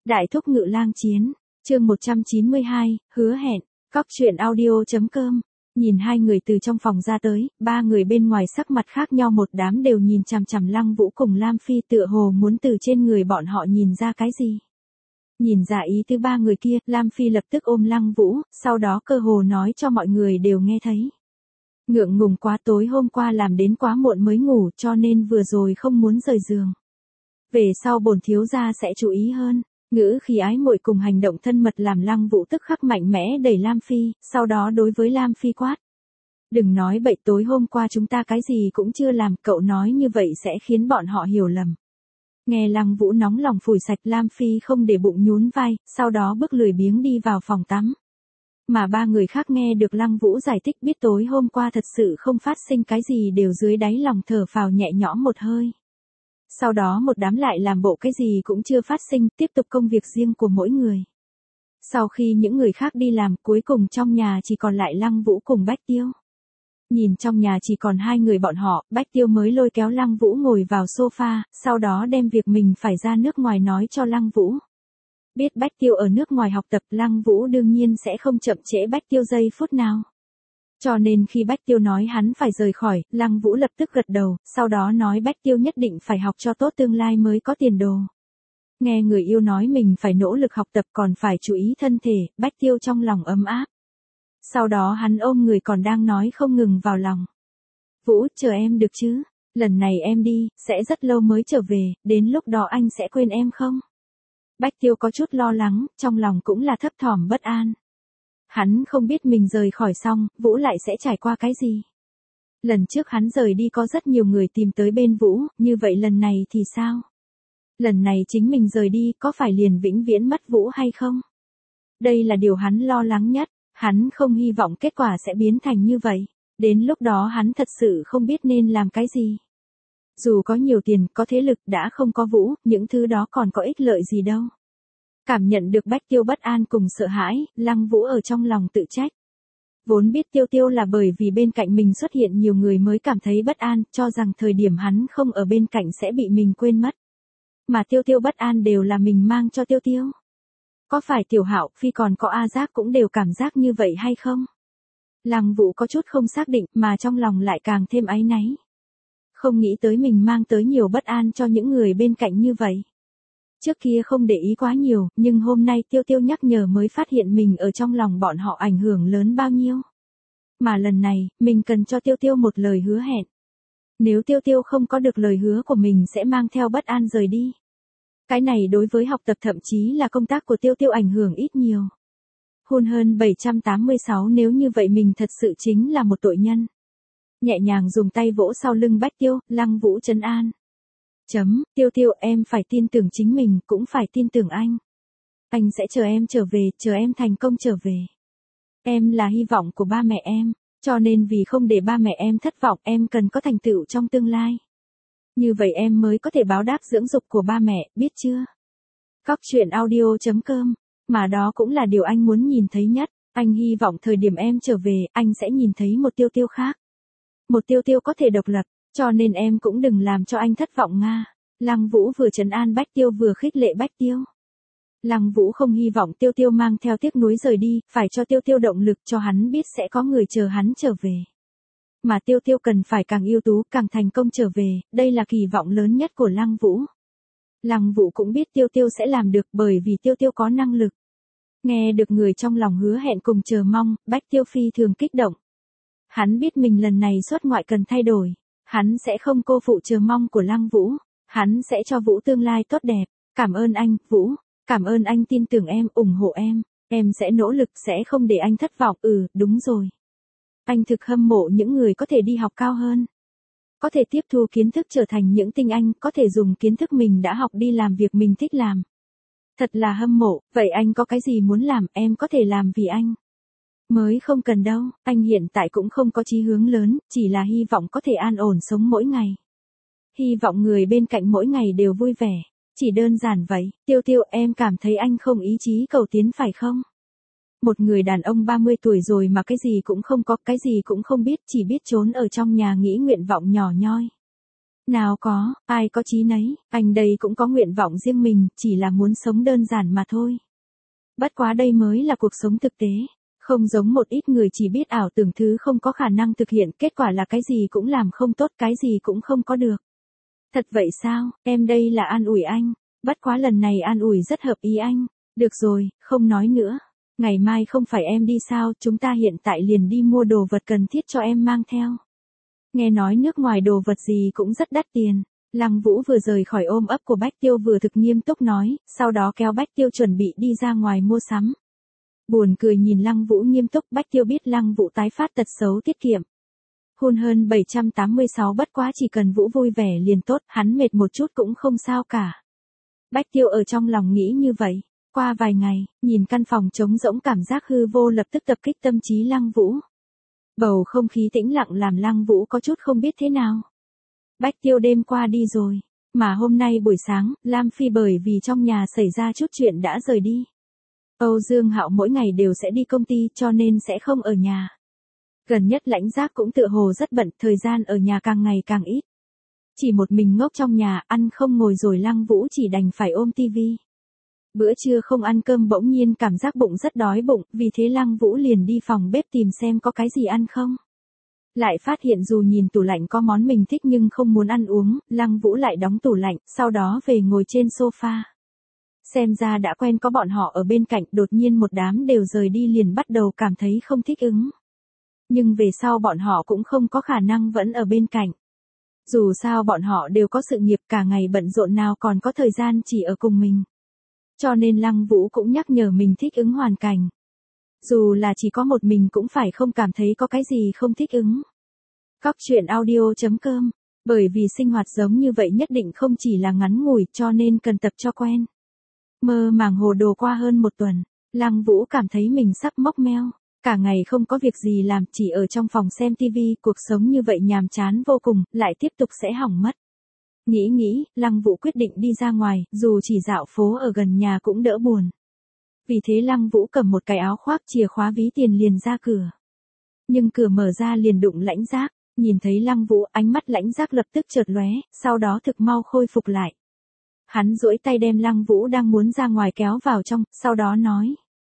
Đại thúc ngự lang chiến, chương 192, hứa hẹn, Cóc truyện audio.com. Nhìn hai người từ trong phòng ra tới, ba người bên ngoài sắc mặt khác nhau, một đám đều nhìn chằm chằm Lăng Vũ cùng Lam Phi, tựa hồ muốn từ trên người bọn họ nhìn ra cái gì. Nhìn ra ý tứ ba người kia, Lam Phi lập tức ôm Lăng Vũ, sau đó cơ hồ nói cho mọi người đều nghe thấy. Ngượng ngùng quá, tối hôm qua làm đến quá muộn mới ngủ, cho nên vừa rồi không muốn rời giường. Về sau bổn thiếu gia sẽ chú ý hơn. Ngữ khí ái muội cùng hành động thân mật làm Lăng Vũ tức khắc mạnh mẽ đẩy Lam Phi, sau đó đối với Lam Phi quát. Đừng nói bậy, tối hôm qua chúng ta cái gì cũng chưa làm, cậu nói như vậy sẽ khiến bọn họ hiểu lầm. Nghe Lăng Vũ nóng lòng phủi sạch, Lam Phi không để bụng nhún vai, sau đó bước lười biếng đi vào phòng tắm. Mà ba người khác nghe được Lăng Vũ giải thích, biết tối hôm qua thật sự không phát sinh cái gì, đều dưới đáy lòng thở phào nhẹ nhõm một hơi. Sau đó một đám lại làm bộ cái gì cũng chưa phát sinh, tiếp tục công việc riêng của mỗi người. Sau khi những người khác đi làm, cuối cùng trong nhà chỉ còn lại Lăng Vũ cùng Bách Tiêu. Nhìn trong nhà chỉ còn hai người bọn họ, Bách Tiêu mới lôi kéo Lăng Vũ ngồi vào sofa, sau đó đem việc mình phải ra nước ngoài nói cho Lăng Vũ. Biết Bách Tiêu ở nước ngoài học tập, Lăng Vũ đương nhiên sẽ không chậm trễ Bách Tiêu giây phút nào. Cho nên khi Bách Tiêu nói hắn phải rời khỏi, Lăng Vũ lập tức gật đầu, sau đó nói Bách Tiêu nhất định phải học cho tốt, tương lai mới có tiền đồ. Nghe người yêu nói mình phải nỗ lực học tập còn phải chú ý thân thể, Bách Tiêu trong lòng ấm áp. Sau đó hắn ôm người còn đang nói không ngừng vào lòng. Vũ, chờ em được chứ? Lần này em đi, sẽ rất lâu mới trở về, đến lúc đó anh sẽ quên em không? Bách Tiêu có chút lo lắng, trong lòng cũng là thấp thỏm bất an. Hắn không biết mình rời khỏi xong, Vũ lại sẽ trải qua cái gì. Lần trước hắn rời đi có rất nhiều người tìm tới bên Vũ, như vậy lần này thì sao? Lần này chính mình rời đi, có phải liền vĩnh viễn mất Vũ hay không? Đây là điều hắn lo lắng nhất, hắn không hy vọng kết quả sẽ biến thành như vậy. Đến lúc đó hắn thật sự không biết nên làm cái gì. Dù có nhiều tiền, có thế lực, đã không có Vũ, những thứ đó còn có ích lợi gì đâu. Cảm nhận được Bách Tiêu bất an cùng sợ hãi, Lăng Vũ ở trong lòng tự trách. Vốn biết Tiêu Tiêu là bởi vì bên cạnh mình xuất hiện nhiều người mới cảm thấy bất an, cho rằng thời điểm hắn không ở bên cạnh sẽ bị mình quên mất. Mà Tiêu Tiêu bất an đều là mình mang cho Tiêu Tiêu. Có phải Tiểu Hạo, Phi còn có A Giác cũng đều cảm giác như vậy hay không? Lăng Vũ có chút không xác định, mà trong lòng lại càng thêm áy náy. Không nghĩ tới mình mang tới nhiều bất an cho những người bên cạnh như vậy. Trước kia không để ý quá nhiều, nhưng hôm nay Tiêu Tiêu nhắc nhở mới phát hiện mình ở trong lòng bọn họ ảnh hưởng lớn bao nhiêu. Mà lần này, mình cần cho Tiêu Tiêu một lời hứa hẹn. Nếu Tiêu Tiêu không có được lời hứa của mình sẽ mang theo bất an rời đi. Cái này đối với học tập thậm chí là công tác của Tiêu Tiêu ảnh hưởng ít nhiều. Hôn hơn 786, nếu như vậy mình thật sự chính là một tội nhân. Nhẹ nhàng dùng tay vỗ sau lưng Bách Tiêu, Lăng Vũ trấn an. Tiêu Tiêu, em phải tin tưởng chính mình, cũng phải tin tưởng anh. Anh sẽ chờ em trở về, chờ em thành công trở về. Em là hy vọng của ba mẹ em, cho nên vì không để ba mẹ em thất vọng, em cần có thành tựu trong tương lai. Như vậy em mới có thể báo đáp dưỡng dục của ba mẹ, biết chưa? Cóc truyện audio.com, mà đó cũng là điều anh muốn nhìn thấy nhất. Anh hy vọng thời điểm em trở về, anh sẽ nhìn thấy một Tiêu Tiêu khác. Một Tiêu Tiêu có thể độc lập. Cho nên em cũng đừng làm cho anh thất vọng Nga. Lăng Vũ vừa trấn an Bách Tiêu vừa khích lệ Bách Tiêu. Lăng Vũ không hy vọng Tiêu Tiêu mang theo tiếc nuối rời đi, phải cho Tiêu Tiêu động lực, cho hắn biết sẽ có người chờ hắn trở về. Mà Tiêu Tiêu cần phải càng ưu tú, càng thành công trở về, đây là kỳ vọng lớn nhất của Lăng Vũ. Lăng Vũ cũng biết Tiêu Tiêu sẽ làm được bởi vì Tiêu Tiêu có năng lực. Nghe được người trong lòng hứa hẹn cùng chờ mong, Bách Tiêu phi thường kích động. Hắn biết mình lần này xuất ngoại cần thay đổi. Hắn sẽ không cô phụ chờ mong của Lăng Vũ. Hắn sẽ cho Vũ tương lai tốt đẹp. Cảm ơn anh, Vũ. Cảm ơn anh tin tưởng em, ủng hộ em. Em sẽ nỗ lực, sẽ không để anh thất vọng. Đúng rồi. Anh thực hâm mộ những người có thể đi học cao hơn. Có thể tiếp thu kiến thức trở thành những tinh anh, có thể dùng kiến thức mình đã học đi làm việc mình thích làm. Thật là hâm mộ, vậy anh có cái gì muốn làm, em có thể làm vì anh. Mới không cần đâu, anh hiện tại cũng không có chí hướng lớn, chỉ là hy vọng có thể an ổn sống mỗi ngày. Hy vọng người bên cạnh mỗi ngày đều vui vẻ, chỉ đơn giản vậy. Tiêu Tiêu, em cảm thấy anh không ý chí cầu tiến phải không? Một người đàn ông 30 tuổi rồi mà cái gì cũng không có, cái gì cũng không biết, chỉ biết trốn ở trong nhà nghĩ nguyện vọng nhỏ nhoi. Nào có, ai có chí nấy, anh đây cũng có nguyện vọng riêng mình, chỉ là muốn sống đơn giản mà thôi. Bất quá đây mới là cuộc sống thực tế. Không giống một ít người chỉ biết ảo tưởng thứ không có khả năng thực hiện, kết quả là cái gì cũng làm không tốt, cái gì cũng không có được. Thật vậy sao, em đây là an ủi anh. Bất quá lần này an ủi rất hợp ý anh. Được rồi, không nói nữa. Ngày mai không phải em đi sao, chúng ta hiện tại liền đi mua đồ vật cần thiết cho em mang theo. Nghe nói nước ngoài đồ vật gì cũng rất đắt tiền. Lăng Vũ vừa rời khỏi ôm ấp của Bách Tiêu vừa thực nghiêm túc nói, sau đó kéo Bách Tiêu chuẩn bị đi ra ngoài mua sắm. Buồn cười nhìn Lăng Vũ nghiêm túc, Bách Tiêu biết Lăng Vũ tái phát tật xấu tiết kiệm. Hôn hơn 786 bất quá chỉ cần Vũ vui vẻ liền tốt, hắn mệt một chút cũng không sao cả. Bách Tiêu ở trong lòng nghĩ như vậy. Qua vài ngày, nhìn căn phòng trống rỗng cảm giác hư vô lập tức tập kích tâm trí Lăng Vũ. Bầu không khí tĩnh lặng làm Lăng Vũ có chút không biết thế nào. Bách Tiêu đêm qua đi rồi, mà hôm nay buổi sáng, Lam Phi bởi vì trong nhà xảy ra chút chuyện đã rời đi. Âu Dương Hạo mỗi ngày đều sẽ đi công ty cho nên sẽ không ở nhà. Gần nhất Lãnh Giác cũng tựa hồ rất bận, thời gian ở nhà càng ngày càng ít. Chỉ một mình ngốc trong nhà, ăn không ngồi rồi Lăng Vũ chỉ đành phải ôm tivi. Bữa trưa không ăn cơm bỗng nhiên cảm giác bụng rất đói bụng, vì thế Lăng Vũ liền đi phòng bếp tìm xem có cái gì ăn không. Lại phát hiện dù nhìn tủ lạnh có món mình thích nhưng không muốn ăn uống, Lăng Vũ lại đóng tủ lạnh, sau đó về ngồi trên sofa. Xem ra đã quen có bọn họ ở bên cạnh, đột nhiên một đám đều rời đi liền bắt đầu cảm thấy không thích ứng. Nhưng về sau bọn họ cũng không có khả năng vẫn ở bên cạnh. Dù sao bọn họ đều có sự nghiệp cả ngày bận rộn nào còn có thời gian chỉ ở cùng mình. Cho nên Lăng Vũ cũng nhắc nhở mình thích ứng hoàn cảnh. Dù là chỉ có một mình cũng phải không cảm thấy có cái gì không thích ứng. Cóc truyện audio.com. Bởi vì sinh hoạt giống như vậy nhất định không chỉ là ngắn ngủi cho nên cần tập cho quen. Mơ màng hồ đồ qua hơn một tuần, Lăng Vũ cảm thấy mình sắp mốc meo. Cả ngày không có việc gì làm, chỉ ở trong phòng xem tivi, cuộc sống như vậy nhàm chán vô cùng, lại tiếp tục sẽ hỏng mất. Nghĩ, Lăng Vũ quyết định đi ra ngoài, dù chỉ dạo phố ở gần nhà cũng đỡ buồn. Vì thế Lăng Vũ cầm một cái áo khoác chìa khóa ví tiền liền ra cửa. Nhưng cửa mở ra liền đụng Lãnh Giác, nhìn thấy Lăng Vũ ánh mắt Lãnh Giác lập tức chợt lóe, sau đó thực mau khôi phục lại. Hắn duỗi tay đem Lăng Vũ đang muốn ra ngoài kéo vào trong, sau đó nói.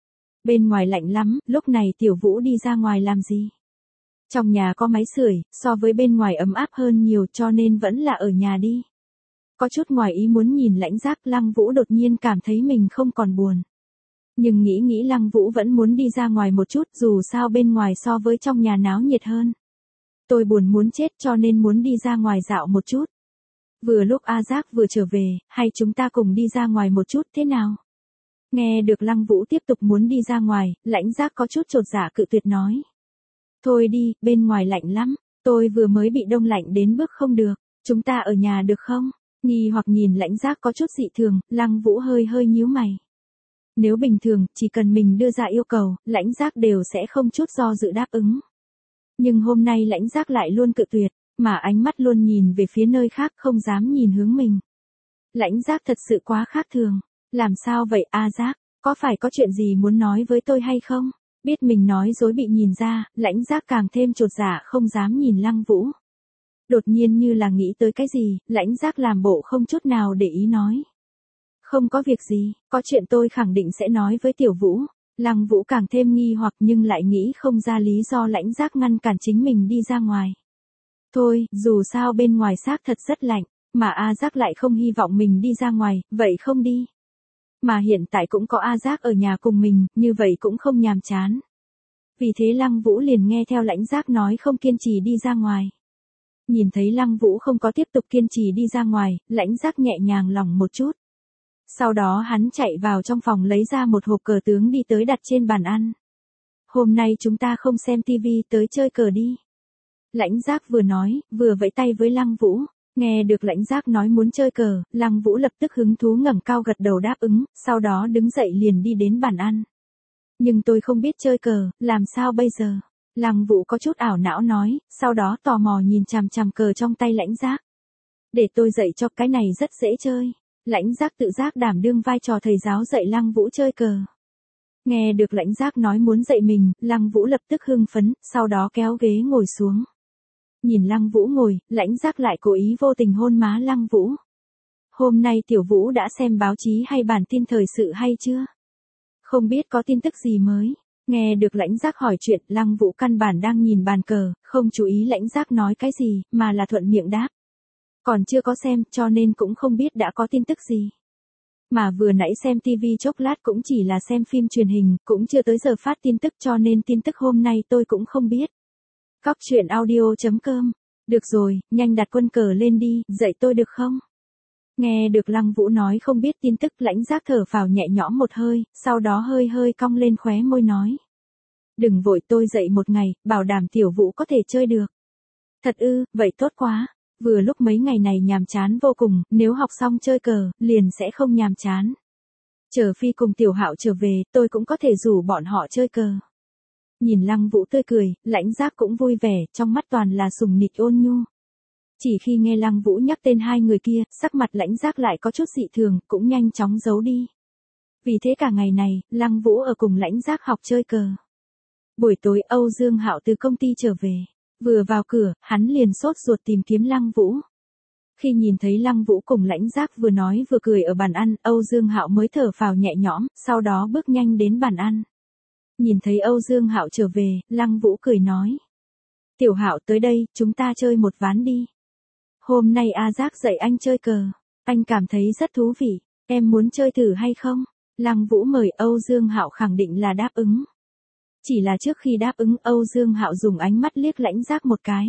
Bên ngoài lạnh lắm, lúc này Tiểu Vũ đi ra ngoài làm gì? Trong nhà có máy sưởi, so với bên ngoài ấm áp hơn nhiều cho nên vẫn là ở nhà đi. Có chút ngoài ý muốn nhìn Lãnh Giác, Lăng Vũ đột nhiên cảm thấy mình không còn buồn. Nhưng nghĩ Lăng Vũ vẫn muốn đi ra ngoài một chút, dù sao bên ngoài so với trong nhà náo nhiệt hơn. Tôi buồn muốn chết cho nên muốn đi ra ngoài dạo một chút. Vừa lúc A Giác vừa trở về, hay chúng ta cùng đi ra ngoài một chút thế nào? Nghe được Lăng Vũ tiếp tục muốn đi ra ngoài, Lãnh Giác có chút chột dạ cự tuyệt nói. Thôi đi, bên ngoài lạnh lắm, tôi vừa mới bị đông lạnh đến bước không được, chúng ta ở nhà được không? Nghi hoặc nhìn Lãnh Giác có chút dị thường, Lăng Vũ hơi nhíu mày. Nếu bình thường, chỉ cần mình đưa ra yêu cầu, Lãnh Giác đều sẽ không chút do dự đáp ứng. Nhưng hôm nay Lãnh Giác lại luôn cự tuyệt, mà ánh mắt luôn nhìn về phía nơi khác không dám nhìn hướng mình. Lãnh Giác thật sự quá khác thường. Làm sao vậy A Giác, có phải có chuyện gì muốn nói với tôi hay không? Biết mình nói dối bị nhìn ra, Lãnh Giác càng thêm chột dạ không dám nhìn Lăng Vũ. Đột nhiên như là nghĩ tới cái gì, Lãnh Giác làm bộ không chút nào để ý nói. Không có việc gì, có chuyện tôi khẳng định sẽ nói với Tiểu Vũ. Lăng Vũ càng thêm nghi hoặc nhưng lại nghĩ không ra lý do Lãnh Giác ngăn cản chính mình đi ra ngoài. Thôi, dù sao bên ngoài xác thật rất lạnh, mà A Giác lại không hy vọng mình đi ra ngoài, vậy không đi. Mà hiện tại cũng có A Giác ở nhà cùng mình, như vậy cũng không nhàm chán. Vì thế Lăng Vũ liền nghe theo Lãnh Giác nói không kiên trì đi ra ngoài. Nhìn thấy Lăng Vũ không có tiếp tục kiên trì đi ra ngoài, Lãnh Giác nhẹ nhàng lòng một chút. Sau đó hắn chạy vào trong phòng lấy ra một hộp cờ tướng đi tới đặt trên bàn ăn. Hôm nay chúng ta không xem tivi, tới chơi cờ đi. Lãnh Giác vừa nói, vừa vẫy tay với Lăng Vũ. Nghe được Lãnh Giác nói muốn chơi cờ, Lăng Vũ lập tức hứng thú ngẩng cao gật đầu đáp ứng, sau đó đứng dậy liền đi đến bàn ăn. Nhưng tôi không biết chơi cờ, làm sao bây giờ? Lăng Vũ có chút ảo não nói, sau đó tò mò nhìn chằm chằm cờ trong tay Lãnh Giác. Để tôi dạy cho, cái này rất dễ chơi. Lãnh Giác tự giác đảm đương vai trò thầy giáo dạy Lăng Vũ chơi cờ. Nghe được Lãnh Giác nói muốn dạy mình, Lăng Vũ lập tức hưng phấn, sau đó kéo ghế ngồi xuống. Nhìn Lăng Vũ ngồi, Lãnh Giác lại cố ý vô tình hôn má Lăng Vũ. Hôm nay Tiểu Vũ đã xem báo chí hay bản tin thời sự hay chưa? Không biết có tin tức gì mới. Nghe được Lãnh Giác hỏi chuyện, Lăng Vũ căn bản đang nhìn bàn cờ, không chú ý Lãnh Giác nói cái gì, mà là thuận miệng đáp. Còn chưa có xem, cho nên cũng không biết đã có tin tức gì. Mà vừa nãy xem TV chốc lát cũng chỉ là xem phim truyền hình, cũng chưa tới giờ phát tin tức, cho nên tin tức hôm nay tôi cũng không biết. Cóc truyện audio.com. Được rồi, nhanh đặt quân cờ lên đi, dạy tôi được không? Nghe được Lăng Vũ nói không biết tin tức, Lãnh Giác thở phào nhẹ nhõm một hơi, sau đó hơi hơi cong lên khóe môi nói. Đừng vội, tôi dạy một ngày, bảo đảm Tiểu Vũ có thể chơi được. Thật ư, vậy tốt quá. Vừa lúc mấy ngày này nhàm chán vô cùng, nếu học xong chơi cờ, liền sẽ không nhàm chán. Chờ Phi cùng Tiểu Hạo trở về, tôi cũng có thể rủ bọn họ chơi cờ. Nhìn Lăng Vũ tươi cười, Lãnh Giác cũng vui vẻ, trong mắt toàn là sùng nịch ôn nhu. Chỉ khi nghe Lăng Vũ nhắc tên hai người kia, sắc mặt Lãnh Giác lại có chút dị thường, cũng nhanh chóng giấu đi. Vì thế cả ngày này, Lăng Vũ ở cùng Lãnh Giác học chơi cờ. Buổi tối Âu Dương Hạo từ công ty trở về. Vừa vào cửa, hắn liền sốt ruột tìm kiếm Lăng Vũ. Khi nhìn thấy Lăng Vũ cùng Lãnh Giác vừa nói vừa cười ở bàn ăn, Âu Dương Hạo mới thở phào nhẹ nhõm, sau đó bước nhanh đến bàn ăn. Nhìn thấy Âu Dương Hạo trở về, Lăng Vũ cười nói. Tiểu Hạo tới đây, chúng ta chơi một ván đi. Hôm nay A Giác dạy anh chơi cờ. Anh cảm thấy rất thú vị. Em muốn chơi thử hay không? Lăng Vũ mời Âu Dương Hạo khẳng định là đáp ứng. Chỉ là trước khi đáp ứng, Âu Dương Hạo dùng ánh mắt liếc Lãnh Giác một cái.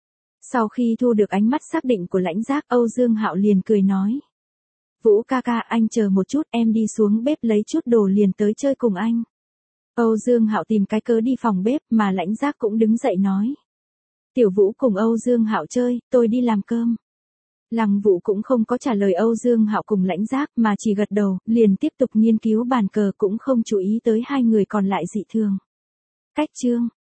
Sau khi thu được ánh mắt xác định của Lãnh Giác, Âu Dương Hạo liền cười nói. Vũ ca ca, anh chờ một chút, em đi xuống bếp lấy chút đồ liền tới chơi cùng anh. Âu Dương Hạo tìm cái cớ đi phòng bếp, mà Lãnh Giác cũng đứng dậy nói. Tiểu Vũ cùng Âu Dương Hạo chơi, tôi đi làm cơm. Lăng Vũ cũng không có trả lời Âu Dương Hạo cùng Lãnh Giác, mà chỉ gật đầu, liền tiếp tục nghiên cứu bàn cờ, cũng không chú ý tới hai người còn lại dị thường. Cách chương